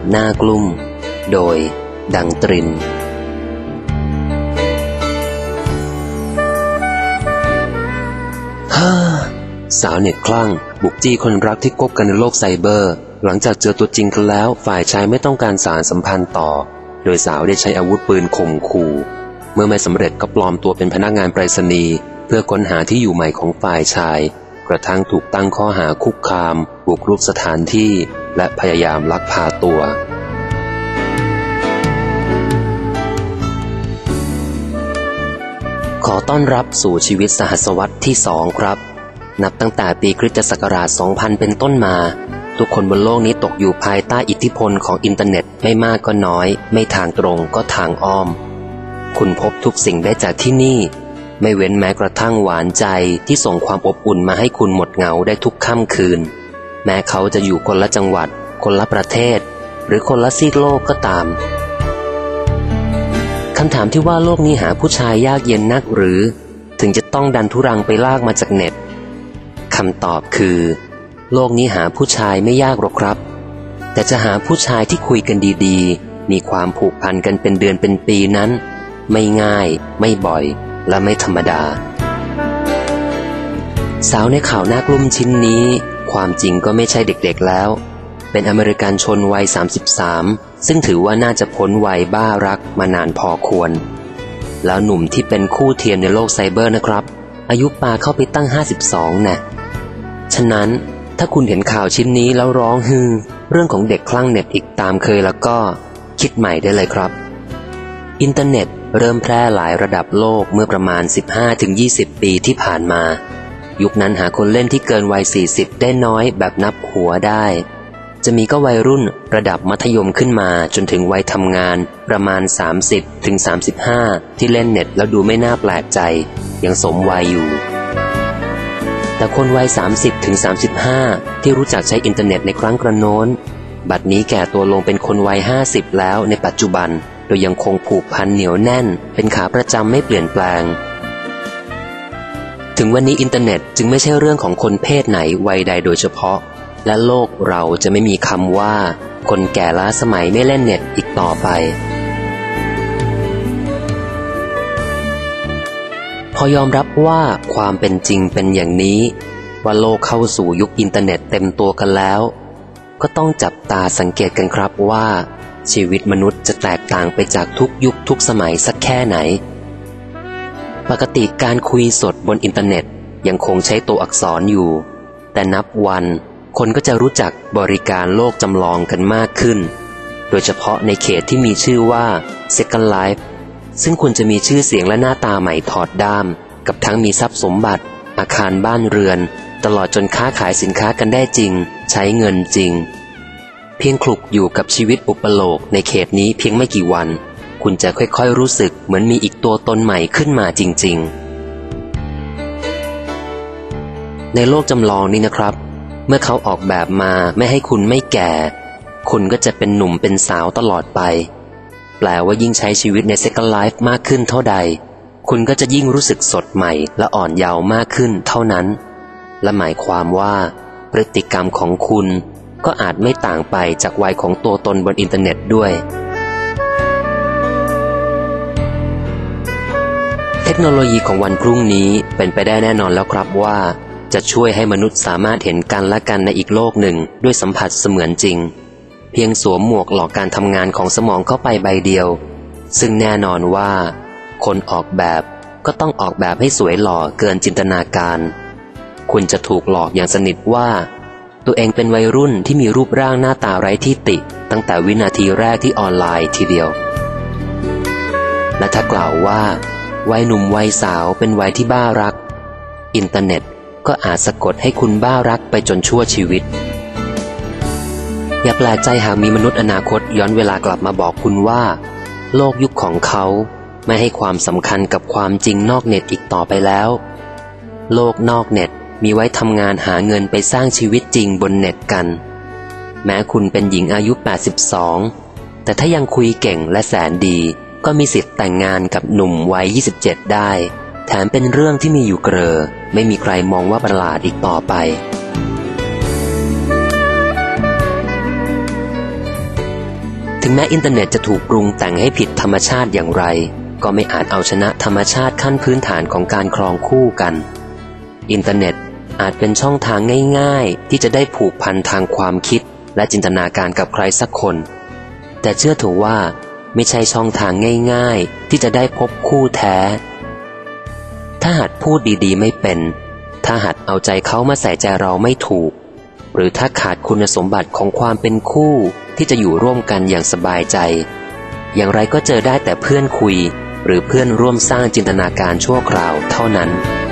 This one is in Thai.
น่ากลุ้มโดยดังตรินสาวเน็ตคลั่งบุกจี้คนรักที่คบกันในโลกไซเบอร์หลังจากเจอตัวจริงกันแล้วฝ่ายชายไม่ต้องการสานสัมพันธ์ต่อโดยสาวได้ใช้อาวุธปืนข่มขู่เมื่อไม่สำเร็จก็ปลอมตัวเป็นพนักงานไปรษณีย์เพื่อค้นหาที่อยู่ใหม่ของฝ่ายชายกระทั่งถูกตั้งข้อหาคุกคามบุกรุกสถานที่และพยายามลักพาตัวขอต้อนรับสู่ชีวิตสหัสวรรษที่2ครับนับตั้งแต่ปีคริสตศักราช 2000 เป็นต้นมาทุกคนบนโลกนี้ตกอยู่ภายใต้อิทธิพลของอินเทอร์เน็ตไม่มากก็น้อยไม่ทางตรงก็ทางอ้อมคุณพบทุกสิ่งได้จากที่นี่ไม่เว้นแม้กระทั่งหวานใจที่ส่งความอบอุ่นมาให้คุณหมดเหงาได้ทุกค่ำคืนแม้เขาจะอยู่คนละจังหวัดคนละประเทศหรือคนละซีกโลกก็ตามคำถามที่ว่าโลกนี้หาผู้ชายยากเย็นนักหรือถึงจะต้องดันทุรังไปลากมาจากเน็ตคำตอบคือโลกนี้หาผู้ชายไม่ยากหรอกครับแต่จะหาผู้ชายที่คุยกันดีๆมีความผูกพันกันเป็นเดือนเป็นปีนั้นไม่ง่ายไม่บ่อยและไม่ธรรมดาสาวในข่าวน่ากลุ้มชิ้นนี้ความจริงก็ไม่ใช่เด็กๆแล้วเป็นอเมริกันชนวัย33ซึ่งถือว่าน่าจะพ้นวัยบ้ารักมานานพอควรแล้วหนุ่มที่เป็นคู่เทียมในโลกไซเบอร์นะครับอายุปาเข้าไปตั้ง52น่ะฉะนั้นถ้าคุณเห็นข่าวชิ้นนี้แล้วร้องฮือเรื่องของเด็กคลั่งเน็ตอีกตามเคยแล้วก็คิดใหม่ได้เลยครับอินเทอร์เน็ตเริ่มแพร่หลายระดับโลกเมื่อประมาณ 15-20 ปีที่ผ่านมายุคนั้นหาคนเล่นที่เกินวัย40ได้น้อยแบบนับหัวได้จะมีก็วัยรุ่นระดับมัธยมขึ้นมาจนถึงวัยทำงานประมาณ 30-35 ที่เล่นเน็ตแล้วดูไม่น่าแปลกใจยังสมวัยอยู่แต่คนวัย 30-35 ที่รู้จักใช้อินเทอร์เน็ตในครั้งกระโน้นบัดนี้แก่ตัวลงเป็นคนวัย 50 แล้วในปัจจุบันโดยยังคงผูกพันเหนียวแน่นเป็นขาประจำไม่เปลี่ยนแปลงถึงวันนี้อินเทอร์เน็ตจึงไม่ใช่เรื่องของคนเพศไหนวัยใดโดยเฉพาะและโลกเราจะไม่มีคำว่าคนแก่ล้าสมัยไม่เล่นเน็ตอีกต่อไปพอยอมรับว่าความเป็นจริงเป็นอย่างนี้ว่าโลกเข้าสู่ยุคอินเทอร์เน็ตเต็มตัวกันแล้วก็ต้องจับตาสังเกตกันครับว่าชีวิตมนุษย์จะแตกต่างไปจากทุกยุคทุกสมัยสักแค่ไหนปกติการคุยสดบนอินเทอร์เน็ตยังคงใช้ตัวอักษรอยู่แต่นับวันคนก็จะรู้จักบริการโลกจำลองกันมากขึ้นโดยเฉพาะในเขตที่มีชื่อว่า Second Life ซึ่งคุณจะมีชื่อเสียงและหน้าตาใหม่ถอดด้ามกับทั้งมีทรัพย์สมบัติอาคารบ้านเรือนตลอดจนค้าขายสินค้ากันได้จริงใช้เงินจริงเพียงคลุกอยู่กับชีวิตอุปโลกในเขตนี้เพียงไม่กี่วันคุณจะค่อยๆรู้สึกเหมือนมีอีกตัวตนใหม่ขึ้นมาจริงๆในโลกจำลองนี้นะครับเมื่อเขาออกแบบมาไม่ให้คุณไม่แก่คุณก็จะเป็นหนุ่มเป็นสาวตลอดไปแปลว่ายิ่งใช้ชีวิตใน Second Life มากขึ้นเท่าใดคุณก็จะยิ่งรู้สึกสดใหม่และอ่อนเยาว์มากขึ้นเท่านั้นและหมายความว่าพฤติกรรมของคุณก็อาจไม่ต่างไปจากวัยของตัวตนบนอินเทอร์เน็ตด้วยเทคโนโลยีของวันพรุ่งนี้เป็นไปได้แน่นอนแล้วครับว่าจะช่วยให้มนุษย์สามารถเห็นกันและกันในอีกโลกหนึ่งด้วยสัมผัสเสมือนจริงเพียงสวมหมวกหลอกการทำงานของสมองเข้าไปใบเดียวซึ่งแน่นอนว่าคนออกแบบก็ต้องออกแบบให้สวยหล่อเกินจินตนาการคุณจะถูกหลอกอย่างสนิทว่าตัวเองเป็นวัยรุ่นที่มีรูปร่างหน้าตาไร้ที่ติตั้งแต่วินาทีแรกที่ออนไลน์ทีเดียวและถ้ากล่าวว่าวัยหนุ่มวัยสาวเป็นวัยที่บ้ารักอินเทอร์เน็ตก็อาจสะกดให้คุณบ้ารักไปจนชั่วชีวิตอย่าแปลกใจหากมีมนุษย์อนาคตย้อนเวลากลับมาบอกคุณว่าโลกยุคของเขาไม่ให้ความสำคัญกับความจริงนอกเน็ตอีกต่อไปแล้วโลกนอกเน็ตมีไว้ทำงานหาเงินไปสร้างชีวิตจริงบนเน็ตกันแม้คุณเป็นหญิงอายุ82แต่ถ้ายังคุยเก่งและแสนดีก็มีสิทธิ์แต่งงานกับหนุ่มวัย27ได้แถมเป็นเรื่องที่มีอยู่เกลอไม่มีใครมองว่าประหลาดอีกต่อไปถึงแม้อินเทอร์เน็ตจะถูกปรุงแต่งให้ผิดธรรมชาติอย่างไรก็ไม่อาจเอาชนะธรรมชาติขั้นพื้นฐานของการครองคู่กันอินเทอร์เน็ตอาจเป็นช่องทางง่ายๆที่จะได้ผูกพันทางความคิดและจินตนาการกับใครสักคนแต่เชื่อเถอะว่าไม่ใช่ช่องทางง่ายๆที่จะได้พบคู่แท้ถ้าหัดพูดดีๆไม่เป็นถ้าหัดเอาใจเขามาใส่ใจเราไม่ถูกหรือถ้าขาดคุณสมบัติของความเป็นคู่ที่จะอยู่ร่วมกันอย่างสบายใจอย่างไรก็เจอได้แต่เพื่อนคุยหรือเพื่อนร่วมสร้างจินตนาการชั่วคราวเท่านั้น